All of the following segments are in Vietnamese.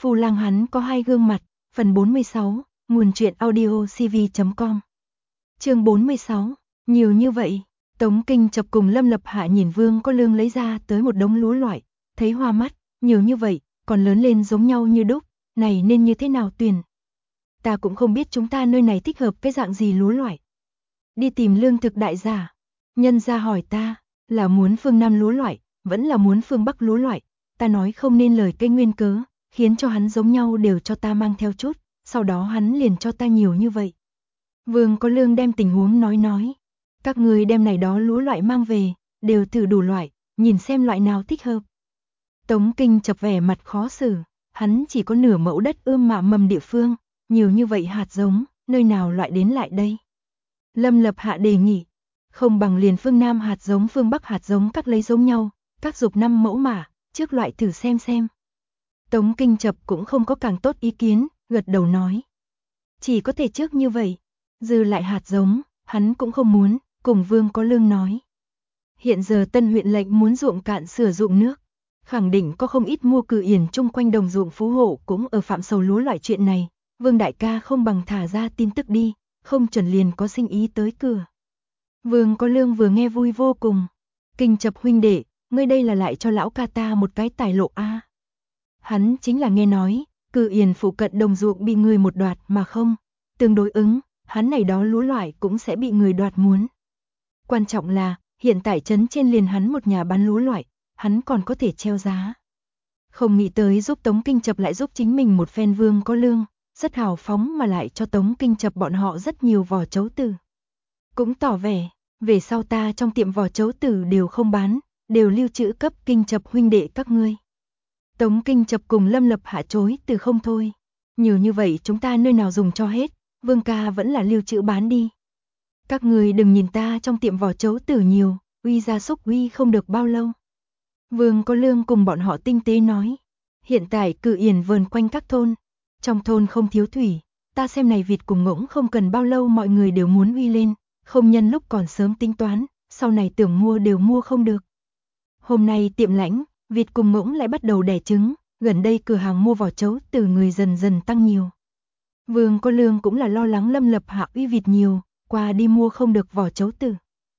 Phu Lang hắn có hai gương mặt, phần 46, nguồn truyện audio cv.com. Chương 46, nhiều như vậy. Tống Kinh Chập cùng Lâm Lập Hạ nhìn Vương Có Lương lấy ra tới một đống lúa loại, thấy hoa mắt, nhiều như vậy, còn lớn lên giống nhau như đúc, này nên như thế nào tuyển? Ta cũng không biết chúng ta nơi này thích hợp cái dạng gì lúa loại. Đi tìm lương thực đại giả. Nhân gia hỏi ta, là muốn phương Nam lúa loại, vẫn là muốn phương Bắc lúa loại. Ta nói không nên lời cái nguyên cớ, khiến cho hắn giống nhau đều cho ta mang theo chút, sau đó hắn liền cho ta nhiều như vậy. Vương Có Lương đem tình huống nói. Các người đem này đó lúa loại mang về, đều thử đủ loại, nhìn xem loại nào thích hợp. Tống Kinh Chập vẻ mặt khó xử, hắn chỉ có nửa mẫu đất ươm mạ mầm địa phương, nhiều như vậy hạt giống, nơi nào loại đến lại đây. Lâm Lập Hạ đề nghị, không bằng liền phương Nam hạt giống phương Bắc hạt giống các lấy giống nhau, các dục 5 mẫu mà, trước loại thử xem. Tống Kinh Chập cũng không có càng tốt ý kiến, gật đầu nói. Chỉ có thể trước như vậy, dư lại hạt giống, hắn cũng không muốn, cùng Vương Có Lương nói. Hiện giờ Tân huyện lệnh muốn ruộng cạn sử dụng nước, khẳng định có không ít mua cử yển chung quanh đồng ruộng phú hộ cũng ở phạm sầu lúa loại chuyện này, Vương đại ca không bằng thả ra tin tức đi, không chuẩn liền có sinh ý tới cửa. Vương Có Lương vừa nghe vui vô cùng. Kinh Chập huynh đệ, ngươi đây là lại cho lão ca ta một cái tài lộ a. Hắn chính là nghe nói, cử yển phụ cận đồng ruộng bị người một đoạt mà không, tương đối ứng, hắn này đó lúa loại cũng sẽ bị người đoạt muốn. Quan trọng là, hiện tại trấn trên liền hắn một nhà bán lúa loại, hắn còn có thể treo giá. Không nghĩ tới giúp Tống Kinh Chập lại giúp chính mình một phen. Vương Có Lương, rất hào phóng mà lại cho Tống Kinh Chập bọn họ rất nhiều vỏ trấu tử. Cũng tỏ vẻ, về sau ta trong tiệm vỏ trấu tử đều không bán, đều lưu trữ cấp Kinh Chập huynh đệ các ngươi. Tống Kinh Chập cùng Lâm Lập Hạ chối từ không thôi. Nhiều như vậy chúng ta nơi nào dùng cho hết, Vương ca vẫn là lưu trữ bán đi. Các người đừng nhìn ta trong tiệm vỏ trấu tử nhiều, uy gia súc uy không được bao lâu. Vương Có Lương cùng bọn họ tinh tế nói. Hiện tại cử yển vờn quanh các thôn, trong thôn không thiếu thủy, ta xem này vịt cùng ngỗng không cần bao lâu mọi người đều muốn uy lên, không nhân lúc còn sớm tính toán, sau này tưởng mua đều mua không được. Hôm nay tiệm lãnh, vịt cùng ngỗng lại bắt đầu đẻ trứng, gần đây cửa hàng mua vỏ trấu tử người dần dần tăng nhiều. Vương Có Lương cũng là lo lắng Lâm Lập Hạ uy vịt nhiều, qua đi mua không được vỏ trấu tử.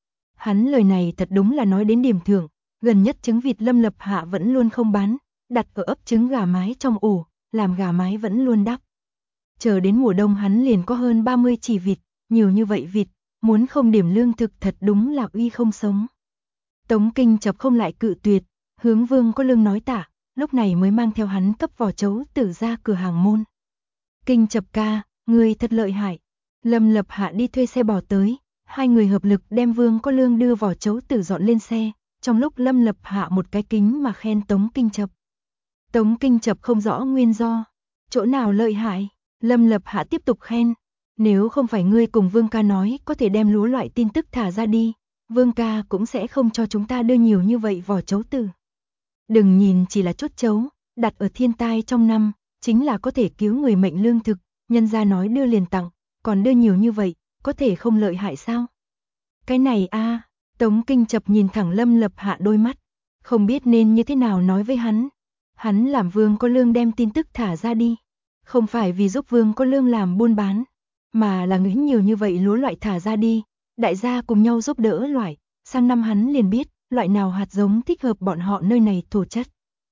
Hắn lời này thật đúng là nói đến điểm thượng, gần nhất trứng vịt Lâm Lập Hạ vẫn luôn không bán, đặt ở ấp trứng gà mái trong ổ, làm gà mái vẫn luôn đắp. Chờ đến mùa đông hắn liền có hơn 30 chỉ vịt, nhiều như vậy vịt, muốn không điểm lương thực thật đúng là uy không sống. Tống Kinh Chập không lại cự tuyệt, hướng Vương Có Lương nói tạ, lúc này mới mang theo hắn cấp vỏ trấu tử ra cửa hàng môn. Kinh Chập ca, người thật lợi hại. Lâm Lập Hạ đi thuê xe bò tới, hai người hợp lực đem Vương Có Lương đưa vỏ trấu tử dọn lên xe, trong lúc Lâm Lập Hạ một cái kính mà khen Tống Kinh Chập. Tống Kinh Chập không rõ nguyên do, chỗ nào lợi hại, Lâm Lập Hạ tiếp tục khen, nếu không phải ngươi cùng Vương ca nói có thể đem lúa loại tin tức thả ra đi, Vương ca cũng sẽ không cho chúng ta đưa nhiều như vậy vỏ trấu tử. Đừng nhìn chỉ là chút trấu, đặt ở thiên tai trong năm, chính là có thể cứu người mệnh lương thực, nhân gia nói đưa liền tặng, còn đưa nhiều như vậy, có thể không lợi hại sao? Cái này a, Tống Kinh Chập nhìn thẳng Lâm Lập Hạ đôi mắt, không biết nên như thế nào nói với hắn. Hắn làm Vương Có Lương đem tin tức thả ra đi, không phải vì giúp Vương Có Lương làm buôn bán, mà là nghĩ nhiều như vậy lúa loại thả ra đi, đại gia cùng nhau giúp đỡ loại, sang năm hắn liền biết loại nào hạt giống thích hợp bọn họ nơi này thổ chất.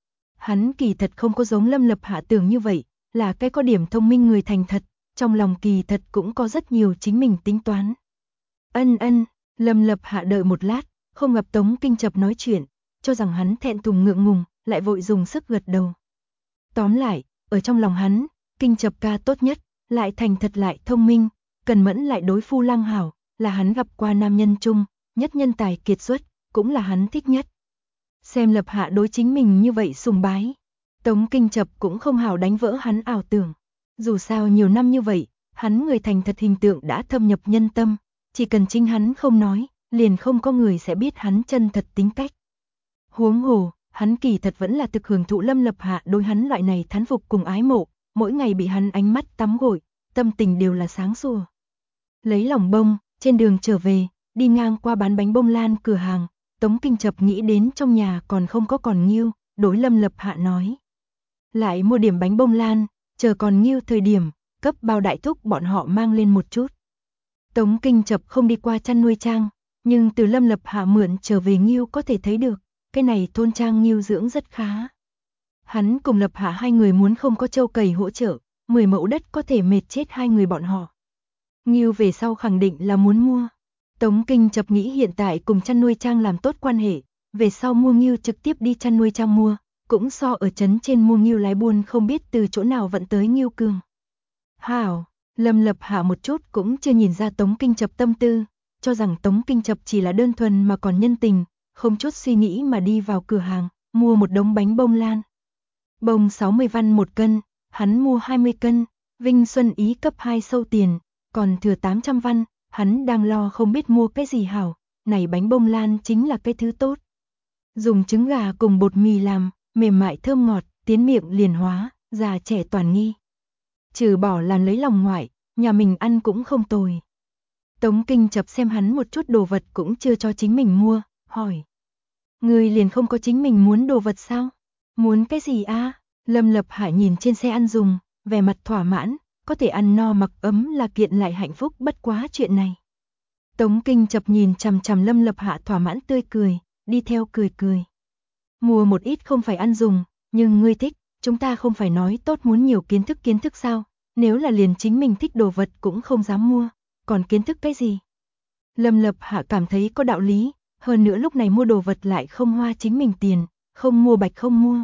Hắn kỳ thật không có giống Lâm Lập Hạ tưởng như vậy, là cái có điểm thông minh người thành thật, trong lòng kỳ thật cũng có rất nhiều chính mình tính toán. Ân, Lâm Lập Hạ đợi một lát, không gặp Tống Kinh Chập nói chuyện, cho rằng hắn thẹn thùng ngượng ngùng, lại vội dùng sức gật đầu. Tóm lại, ở trong lòng hắn, Kinh Chập ca tốt nhất, lại thành thật lại thông minh, cần mẫn lại đối Phu Lang hảo, là hắn gặp qua nam nhân chung, nhất nhân tài kiệt xuất, cũng là hắn thích nhất. Xem Lập Hạ đối chính mình như vậy sùng bái, Tống Kinh Chập cũng không hảo đánh vỡ hắn ảo tưởng. Dù sao nhiều năm như vậy, hắn người thành thật hình tượng đã thâm nhập nhân tâm, chỉ cần chính hắn không nói, liền không có người sẽ biết hắn chân thật tính cách. Huống hồ, hắn kỳ thật vẫn là thực hưởng thụ Lâm Lập Hạ đối hắn loại này thán phục cùng ái mộ, mỗi ngày bị hắn ánh mắt tắm gội, tâm tình đều là sáng sủa. Lấy lòng bông, trên đường trở về, đi ngang qua bán bánh bông lan cửa hàng, Tống Kinh Chập nghĩ đến trong nhà còn không có còn nghiêu, đối Lâm Lập Hạ nói. lại mua điểm bánh bông lan, chờ còn Nghiêu thời điểm, cấp Bao đại thúc bọn họ mang lên một chút. Tống Kinh Chập không đi qua chăn nuôi trang, nhưng từ Lâm Lập Hạ mượn trở về Nghiêu có thể thấy được, cái này thôn trang Nghiêu dưỡng rất khá. Hắn cùng Lập Hạ hai người muốn không có Châu Cầy hỗ trợ, 10 mẫu đất có thể mệt chết hai người bọn họ. Nghiêu về sau khẳng định là muốn mua. Tống Kinh Chập nghĩ hiện tại cùng chăn nuôi trang làm tốt quan hệ, về sau mua Nghiêu trực tiếp đi chăn nuôi trang mua, cũng so ở trấn trên mua Nghiêu lái buôn không biết từ chỗ nào vận tới Nghiêu cường. Hảo, Lâm Lập Hạ một chút cũng chưa nhìn ra Tống Kinh Chập tâm tư, cho rằng Tống Kinh Chập chỉ là đơn thuần mà còn nhân tình, không chút suy nghĩ mà đi vào cửa hàng, mua một đống bánh bông lan. Bông 60 văn một cân, hắn mua 20 cân, Vinh Xuân Ý cấp 2 sâu tiền, còn thừa 800 văn, hắn đang lo không biết mua cái gì hảo, này bánh bông lan chính là cái thứ tốt. Dùng trứng gà cùng bột mì làm, mềm mại thơm ngọt, tiến miệng liền hóa, già trẻ toàn nghi. Trừ bỏ là lấy lòng ngoại, nhà mình ăn cũng không tồi. Tống Kinh Chập xem hắn một chút đồ vật cũng chưa cho chính mình mua, hỏi. Người liền không có chính mình muốn đồ vật sao? Muốn cái gì a? Lâm Lập Hạ nhìn trên xe ăn dùng, vẻ mặt thỏa mãn, có thể ăn no mặc ấm là kiện lại hạnh phúc bất quá chuyện này. Tống Kinh Chập nhìn chằm chằm Lâm Lập Hạ thỏa mãn tươi cười, đi theo cười cười. Mua một ít không phải ăn dùng, nhưng ngươi thích, chúng ta không phải nói tốt muốn nhiều kiến thức sao, nếu là liền chính mình thích đồ vật cũng không dám mua, còn kiến thức cái gì? Lâm Lập Hạ cảm thấy có đạo lý, hơn nữa lúc này mua đồ vật lại không hoa chính mình tiền, không mua bạch không mua.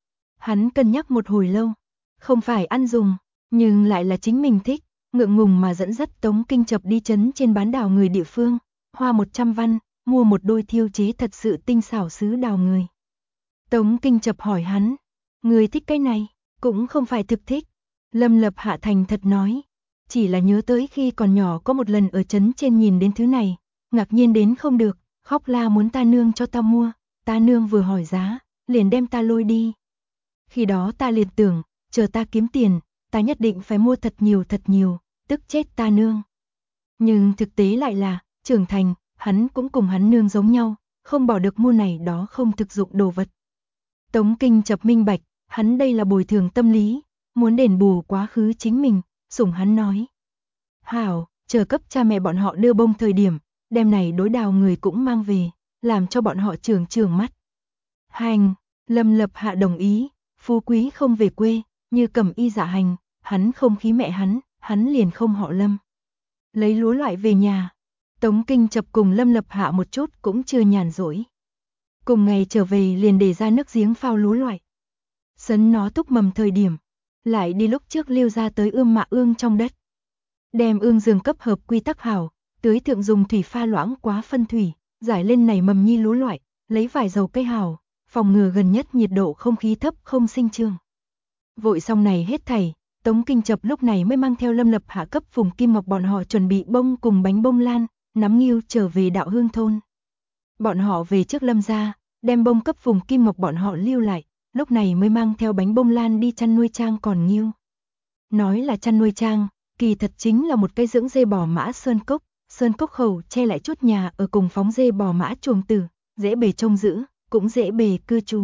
Hắn cân nhắc một hồi lâu, không phải ăn dùng, nhưng lại là chính mình thích, ngượng ngùng mà dẫn dắt Tống Kinh Chập đi trấn trên bán đào người địa phương, hoa 100 văn, mua một đôi thiêu chế thật sự tinh xảo sứ đào người. Tống Kinh Chập hỏi hắn, người thích cái này, cũng không phải thực thích. Lâm Lập Hạ thành thật nói, chỉ là nhớ tới khi còn nhỏ có một lần ở trấn trên nhìn đến thứ này, ngạc nhiên đến không được, khóc la muốn ta nương cho ta mua, ta nương vừa hỏi giá, liền đem ta lôi đi. Khi đó ta liền tưởng, chờ ta kiếm tiền, ta nhất định phải mua thật nhiều, tức chết ta nương. Nhưng thực tế lại là, trưởng thành, hắn cũng cùng hắn nương giống nhau, không bỏ được mua này đó không thực dụng đồ vật. Tống Kinh Chập minh bạch, hắn đây là bồi thường tâm lý, muốn đền bù quá khứ chính mình, sủng hắn nói. Hảo, chờ cấp cha mẹ bọn họ đưa bông thời điểm, đem này đối đào người cũng mang về, làm cho bọn họ trường mắt. Hành, Lâm Lập Hạ đồng ý, phú quý không về quê, như Cẩm Y dạ hành, hắn không khí mẹ hắn liền không họ Lâm. Lấy lúa loại về nhà, Tống Kinh Chập cùng Lâm Lập Hạ một chút cũng chưa nhàn rỗi. Cùng ngày trở về liền để ra nước giếng phao lúa loại. Sấn nó túc mầm thời điểm, lại đi lúc trước liêu ra tới ươm mạ ương trong đất. Đem ương giường cấp hợp quy tắc hảo, tưới thượng dùng thủy pha loãng quá phân thủy, giải lên nảy mầm nhi lúa loại, lấy vải dầu cây hảo, phòng ngừa gần nhất nhiệt độ không khí thấp không sinh trưởng. Vội xong này hết thảy, Tống Kinh Chập lúc này mới mang theo Lâm Lập Hạ cấp Phùng Kim Ngọc bọn họ chuẩn bị bông cùng bánh bông lan, nắm Nghiêu trở về Đạo Hương thôn. Bọn họ về trước Lâm gia, đem bông cấp Phùng Kim Ngọc bọn họ lưu lại, lúc này mới mang theo bánh bông lan đi chăn nuôi trang còn Nghiêu. Nói là chăn nuôi trang, kỳ thật chính là một cây dưỡng dê bò mã sơn cốc khẩu che lại chút nhà ở cùng phóng dê bò mã chuồng tử, dễ bề trông giữ, cũng dễ bề cư trú.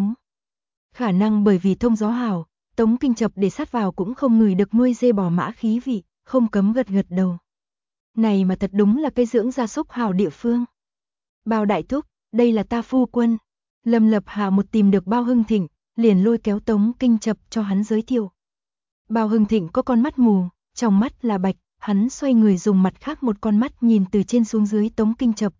Khả năng bởi vì thông gió hào, Tống Kinh Chập để sát vào cũng không ngửi được nuôi dê bò mã khí vị, không cấm gật đầu. Này mà thật đúng là cây dưỡng gia súc hào địa phương. Bao đại thúc, đây là ta phu quân. Lâm Lập Hạ một tìm được Bao Hưng Thịnh, liền lôi kéo Tống Kinh Chập cho hắn giới thiệu. Bao Hưng Thịnh có con mắt mù, trong mắt là bạch, hắn xoay người dùng mặt khác một con mắt nhìn từ trên xuống dưới Tống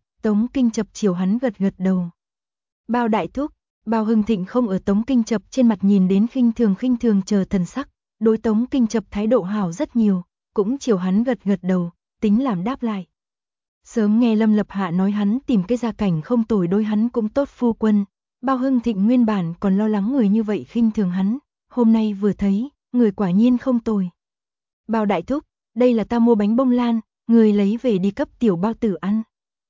Kinh Chập chiều hắn gật đầu. Bao đại thúc, Bao Hưng Thịnh không ở Tống Kinh Chập trên mặt nhìn đến khinh thường chờ thần sắc, đối Tống Kinh Chập thái độ hảo rất nhiều, cũng chiều hắn gật đầu, tính làm đáp lại. Sớm nghe Lâm Lập Hạ nói hắn tìm cái gia cảnh không tồi đối hắn cũng tốt phu quân, Bao Hưng Thịnh nguyên bản còn lo lắng người như vậy khinh thường hắn, hôm nay vừa thấy, người quả nhiên không tồi. Bao đại thúc, đây là ta mua bánh bông lan, người lấy về đi cấp tiểu Bao tử ăn.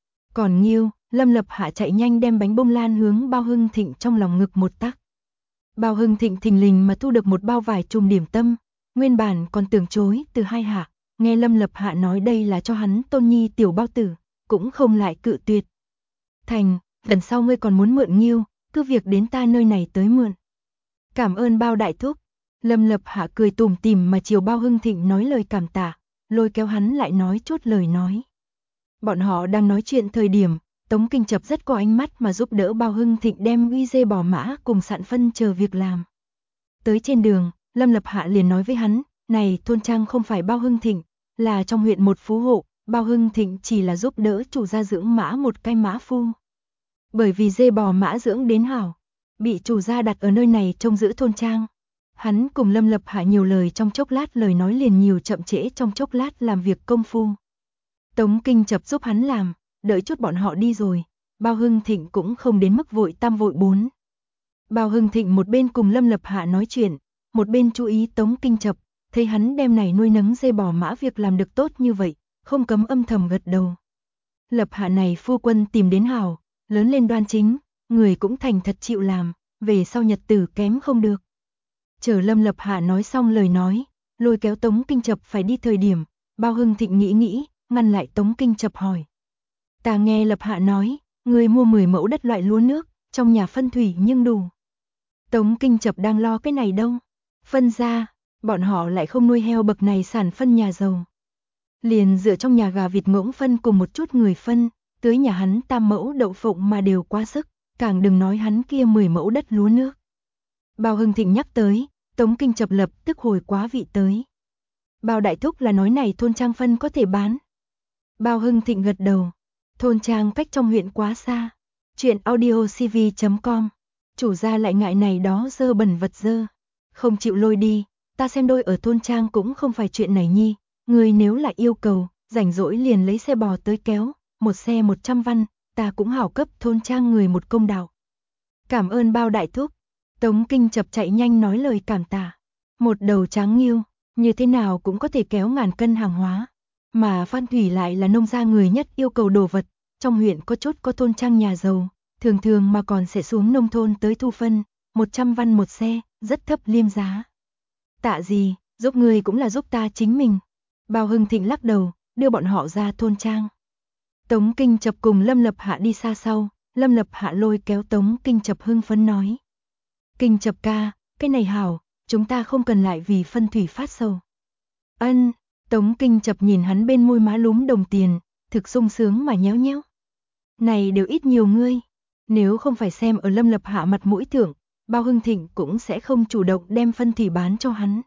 Còn Nghiêu, Lâm Lập Hạ chạy nhanh đem bánh bông lan hướng Bao Hưng Thịnh trong lòng ngực một tắc. Bao Hưng Thịnh thình lình mà thu được một bao vải trùm điểm tâm, nguyên bản còn tưởng chối từ hai hạ, nghe Lâm Lập Hạ nói đây là cho hắn tôn nhi tiểu Bao tử, cũng không lại cự tuyệt. Thành, lần sau ngươi còn muốn mượn Nghiêu, cứ việc đến ta nơi này tới mượn. Cảm ơn Bao đại thúc, Lâm Lập Hạ cười tủm tỉm mà chiều Bao Hưng Thịnh nói lời cảm tạ, lôi kéo hắn lại nói chốt lời nói. Bọn họ đang nói chuyện thời điểm, Tống Kinh Chập rất có ánh mắt mà giúp đỡ Bao Hưng Thịnh đem uy dê bò mã cùng sạn phân chờ việc làm. Tới trên đường, Lâm Lập Hạ liền nói với hắn, này thôn trang không phải Bao Hưng Thịnh, là trong huyện một phú hộ, Bao Hưng Thịnh chỉ là giúp đỡ chủ gia dưỡng mã một cái mã phu. Bởi vì dê bò mã dưỡng đến hảo, bị chủ gia đặt ở nơi này trông giữ thôn trang. Hắn cùng Lâm Lập Hạ nhiều lời trong chốc lát, lời nói liền nhiều chậm trễ trong chốc lát làm việc công phu. Tống Kinh Chập giúp hắn làm, đợi chút bọn họ đi rồi, Bao Hưng Thịnh cũng không đến mức vội tam vội bốn. Bao Hưng Thịnh một bên cùng Lâm Lập Hạ nói chuyện, một bên chú ý Tống Kinh Chập, thấy hắn đem này nuôi nấng dê bò mã việc làm được tốt như vậy, không cấm âm thầm gật đầu. Lập Hạ này phu quân tìm đến hảo, lớn lên đoan chính, người cũng thành thật chịu làm, về sau nhật tử kém không được. Chờ Lâm Lập Hạ nói xong lời nói, lôi kéo Tống Kinh Chập phải đi thời điểm, Bao Hưng Thịnh nghĩ, ngăn lại Tống Kinh Chập hỏi. Ta nghe Lập Hạ nói, người mua 10 mẫu đất loại lúa nước, trong nhà phân thủy nhưng đủ. Tống Kinh Chập đang lo cái này đâu. Phân ra, bọn họ lại không nuôi heo bậc này sản phân nhà giàu. Liền dựa trong nhà gà vịt ngỗng phân cùng một chút người phân, tưới nhà hắn tam mẫu đậu phộng mà đều quá sức, càng đừng nói hắn kia 10 mẫu đất lúa nước. Bao Hưng Thịnh nhắc tới, Tống Kinh Chập lập tức hồi quá vị tới. Bao đại thúc là nói này thôn trang phân có thể bán. Bao Hưng Thịnh gật đầu, thôn trang cách trong huyện quá xa. Chuyện audiocv.com, chủ gia lại ngại này đó dơ bẩn vật dơ, không chịu lôi đi, ta xem đôi ở thôn trang cũng không phải chuyện này nhi, người nếu lại yêu cầu, rảnh rỗi liền lấy xe bò tới kéo, một xe 100 văn, ta cũng hảo cấp thôn trang người một công đạo. Cảm ơn Bao đại thúc. Tống Kinh Chập chạy nhanh nói lời cảm tạ. Một đầu tráng nghiêu, như thế nào cũng có thể kéo ngàn cân hàng hóa. Mà Phan Thủy lại là nông gia người nhất yêu cầu đồ vật, trong huyện có chốt có thôn trang nhà giàu, thường mà còn sẽ xuống nông thôn tới thu phân, 100 văn một xe, rất thấp liêm giá. Tạ gì, giúp người cũng là giúp ta chính mình. Bao Hưng Thịnh lắc đầu, đưa bọn họ ra thôn trang. Tống Kinh Chập cùng Lâm Lập Hạ đi xa sau, Lâm Lập Hạ lôi kéo Tống Kinh Chập hưng phấn nói. Kinh Chập ca, cái này hảo, chúng ta không cần lại vì phân thủy phát sầu. Ân, Tống Kinh Chập nhìn hắn bên môi má lúm đồng tiền, thực sung sướng mà nhéo nhéo. Này đều ít nhiều ngươi, nếu không phải xem ở Lâm Lập Hạ mặt mũi thưởng, Bao Hưng Thịnh cũng sẽ không chủ động đem phân thủy bán cho hắn.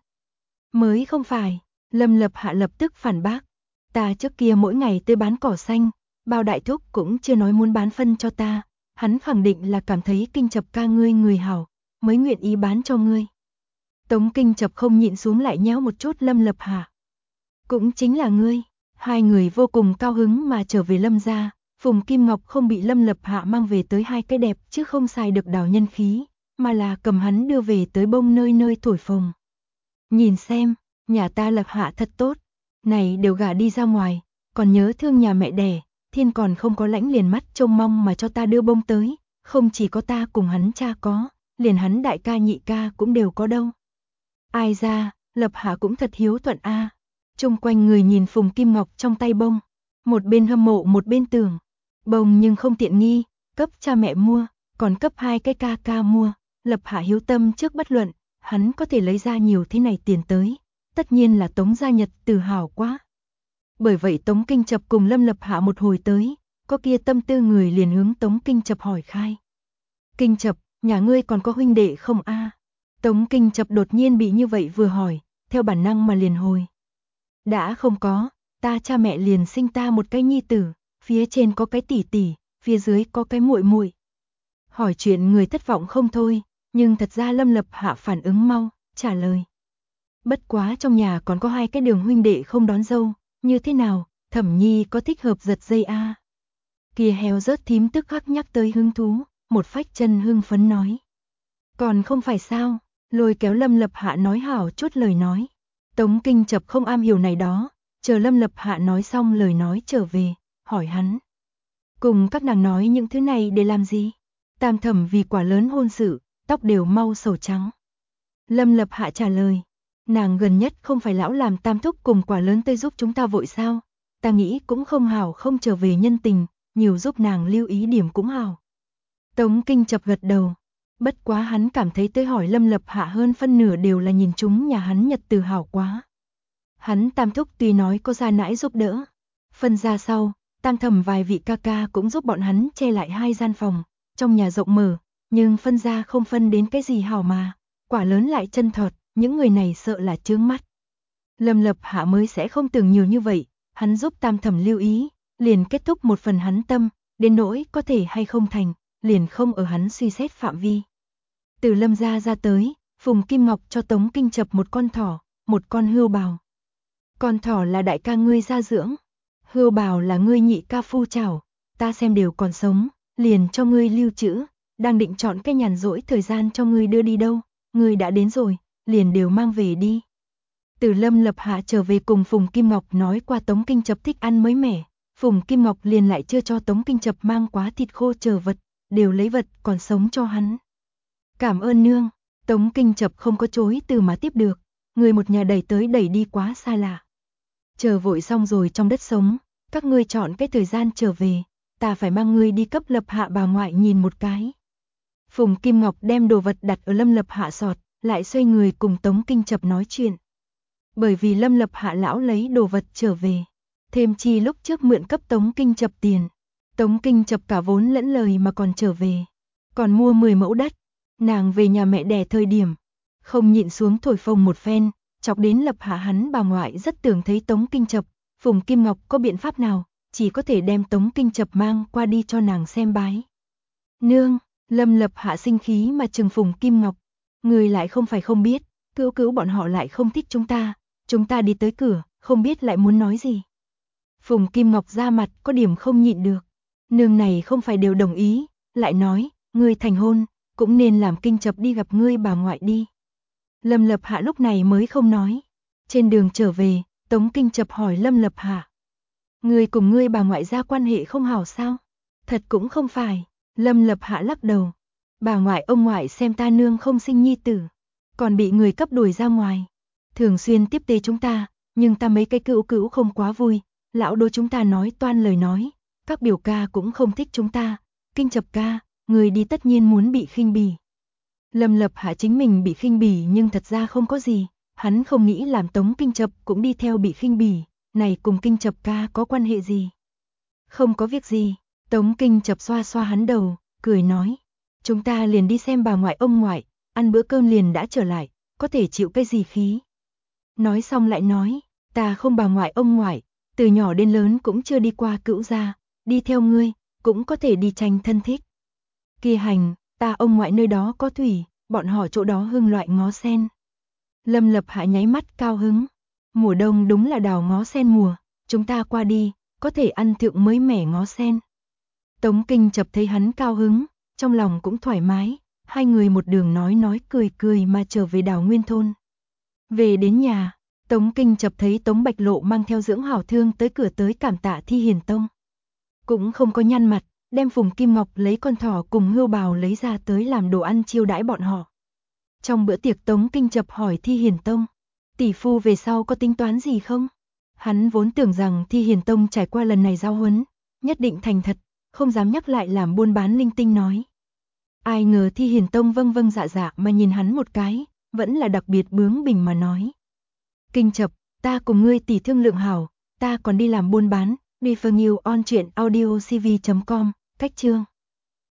Mới không phải, Lâm Lập Hạ lập tức phản bác, ta trước kia mỗi ngày tới bán cỏ xanh, Bao đại thúc cũng chưa nói muốn bán phân cho ta, hắn khẳng định là cảm thấy Kinh Chập ca ngươi người hảo, mới nguyện ý bán cho ngươi. Tống Kinh Chập không nhịn xuống lại nhéo một chút Lâm Lập Hạ. Cũng chính là ngươi, hai người vô cùng cao hứng mà trở về Lâm gia, Phùng Kim Ngọc không bị Lâm Lập Hạ mang về tới hai cái đẹp chứ không xài được đào nhân khí, mà là cầm hắn đưa về tới bông nơi nơi thổi phồng. Nhìn xem, nhà ta Lập Hạ thật tốt, này đều gả đi ra ngoài, còn nhớ thương nhà mẹ đẻ, thiên còn không có lãnh liền mắt trông mong mà cho ta đưa bông tới, không chỉ có ta cùng hắn cha có, liền hắn đại ca nhị ca cũng đều có đâu. Ai ra, Lập Hạ cũng thật hiếu thuận a. Chung quanh người nhìn Phùng Kim Ngọc trong tay bông, một bên hâm mộ một bên tưởng, bông nhưng không tiện nghi, cấp cha mẹ mua, còn cấp hai cái ca ca mua, Lập Hạ hiếu tâm trước bất luận, hắn có thể lấy ra nhiều thế này tiền tới, tất nhiên là Tống gia nhật tự hào quá. Bởi vậy Tống Kinh Chập cùng Lâm Lập Hạ một hồi tới, có kia tâm tư người liền hướng Tống Kinh Chập hỏi khai. Kinh Chập, nhà ngươi còn có huynh đệ không a? Tống Kinh Chập đột nhiên bị như vậy vừa hỏi, theo bản năng mà liền hồi. Đã không có, ta cha mẹ liền sinh ta một cái nhi tử, phía trên có cái tỷ tỷ, phía dưới có cái muội muội. Hỏi chuyện người thất vọng không thôi, nhưng thật ra Lâm Lập Hạ phản ứng mau, trả lời. Bất quá trong nhà còn có hai cái đường huynh đệ không đón dâu, như thế nào, Thẩm Nhi có thích hợp giật dây a? Kia heo rớt thím tức khắc nhắc tới hứng thú, một phách chân hưng phấn nói. Còn không phải sao, lôi kéo Lâm Lập Hạ nói hảo chút lời nói. Tống Kinh Chập không am hiểu này đó, chờ Lâm Lập Hạ nói xong lời nói trở về, hỏi hắn. Cùng các nàng nói những thứ này để làm gì? Tam Thẩm vì quả lớn hôn sự, tóc đều mau sầu trắng. Lâm Lập Hạ trả lời, nàng gần nhất không phải lão làm Tam thúc cùng quả lớn tới giúp chúng ta vội sao? Ta nghĩ cũng không hảo không trở về nhân tình, nhiều giúp nàng lưu ý điểm cũng hảo. Tống Kinh Chập gật đầu. Bất quá hắn cảm thấy tới hỏi Lâm Lập Hạ hơn phân nửa đều là nhìn chúng nhà hắn nhật từ hảo quá. Hắn tam thúc tuy nói có gia nãi giúp đỡ, phân ra sau, tam thẩm vài vị ca ca cũng giúp bọn hắn che lại 2 gian phòng, trong nhà rộng mở, nhưng phân ra không phân đến cái gì hảo mà, quả lớn lại chân thật, những người này sợ là chướng mắt. Lâm Lập Hạ mới sẽ không tưởng nhiều như vậy, hắn giúp tam thẩm lưu ý, liền kết thúc một phần hắn tâm, đến nỗi có thể hay không thành, liền không ở hắn suy xét phạm vi. Từ Lâm gia ra tới, Phùng Kim Ngọc cho Tống Kinh Chập một con thỏ, một con hươu bào. Con thỏ là đại ca ngươi gia dưỡng, hươu bào là ngươi nhị ca phu chảo, ta xem đều còn sống, liền cho ngươi lưu trữ, đang định chọn cái nhàn rỗi thời gian cho ngươi đưa đi đâu, ngươi đã đến rồi, liền đều mang về đi. Từ Lâm Lập Hạ trở về cùng Phùng Kim Ngọc nói qua Tống Kinh Chập thích ăn mới mẻ, Phùng Kim Ngọc liền lại chưa cho Tống Kinh Chập mang quá thịt khô chờ vật, đều lấy vật còn sống cho hắn. Cảm ơn nương, Tống Kinh Chập không có chối từ mà tiếp được, người một nhà đẩy tới đẩy đi quá xa lạ. Chờ vội xong rồi trong đất sống, các ngươi chọn cái thời gian trở về, ta phải mang ngươi đi cấp Lập Hạ bà ngoại nhìn một cái. Phùng Kim Ngọc đem đồ vật đặt ở Lâm Lập Hạ sọt, lại xoay người cùng Tống Kinh Chập nói chuyện. Bởi vì Lâm Lập Hạ lão lấy đồ vật trở về, thêm chi lúc trước mượn cấp Tống Kinh Chập tiền, Tống Kinh Chập cả vốn lẫn lời mà còn trở về, còn mua 10 mẫu đất. Nàng về nhà mẹ đẻ thời điểm, không nhịn xuống thổi phồng một phen, chọc đến Lập Hạ hắn bà ngoại rất tưởng thấy Tống Kinh Chập, Phùng Kim Ngọc có biện pháp nào, chỉ có thể đem Tống Kinh Chập mang qua đi cho nàng xem bái. Nương, Lâm Lập Hạ sinh khí mà trừng Phùng Kim Ngọc, người lại không phải không biết, cứu cứu bọn họ lại không thích chúng ta đi tới cửa, không biết lại muốn nói gì. Phùng Kim Ngọc ra mặt có điểm không nhịn được, nương này không phải đều đồng ý, lại nói, ngươi thành hôn, cũng nên làm Kinh Chập đi gặp ngươi bà ngoại đi. Lâm Lập Hạ lúc này mới không nói. Trên đường trở về, Tống Kinh Chập hỏi Lâm Lập Hạ. Ngươi cùng ngươi bà ngoại ra quan hệ không hảo sao? Thật cũng không phải. Lâm Lập Hạ lắc đầu. Bà ngoại ông ngoại xem ta nương không sinh nhi tử, còn bị người cấp đuổi ra ngoài. Thường xuyên tiếp tế chúng ta, nhưng ta mấy cái cữu cữu không quá vui. Lão đô chúng ta nói toan lời nói. Các biểu ca cũng không thích chúng ta. Kinh Chập ca, người đi tất nhiên muốn bị khinh bỉ. Lâm Lập Hạ chính mình bị khinh bỉ nhưng thật ra không có gì, hắn không nghĩ làm Tống Kinh Chập cũng đi theo bị khinh bỉ, này cùng Kinh Chập ca có quan hệ gì? Không có việc gì, Tống Kinh Chập xoa xoa hắn đầu, cười nói, chúng ta liền đi xem bà ngoại ông ngoại, ăn bữa cơm liền đã trở lại, có thể chịu cái gì khí. Nói xong lại nói, ta không bà ngoại ông ngoại, từ nhỏ đến lớn cũng chưa đi qua cữu gia, đi theo ngươi, cũng có thể đi tranh thân thích. Kia hành, ta ông ngoại nơi đó có thủy, bọn họ chỗ đó hương loại ngó sen. Lâm Lập Hạ nháy mắt cao hứng. Mùa đông đúng là đào ngó sen mùa, chúng ta qua đi, có thể ăn thượng mới mẻ ngó sen. Tống Kinh Chập thấy hắn cao hứng, trong lòng cũng thoải mái, hai người một đường nói cười cười mà trở về Đào Nguyên thôn. Về đến nhà, Tống Kinh Chập thấy Tống Bạch Lộ mang theo dưỡng hảo thương tới cửa tới cảm tạ Thi Hiền Tông. Cũng không có nhăn mặt, đem Phùng Kim Ngọc lấy con thỏ cùng hươu bào lấy ra tới làm đồ ăn chiêu đãi bọn họ. Trong bữa tiệc Tống Kinh Chập hỏi Thi Hiền Tông, tỷ phu về sau có tính toán gì không? Hắn vốn tưởng rằng Thi Hiền Tông trải qua lần này giao huấn, nhất định thành thật, không dám nhắc lại làm buôn bán linh tinh nói. Ai ngờ Thi Hiền Tông vâng vâng dạ dạ mà nhìn hắn một cái, vẫn là đặc biệt bướng bỉnh mà nói. Kinh Chập, ta cùng ngươi tỷ thương lượng hảo, ta còn đi làm buôn bán, refernew on truyện audio cv.com, cách chương.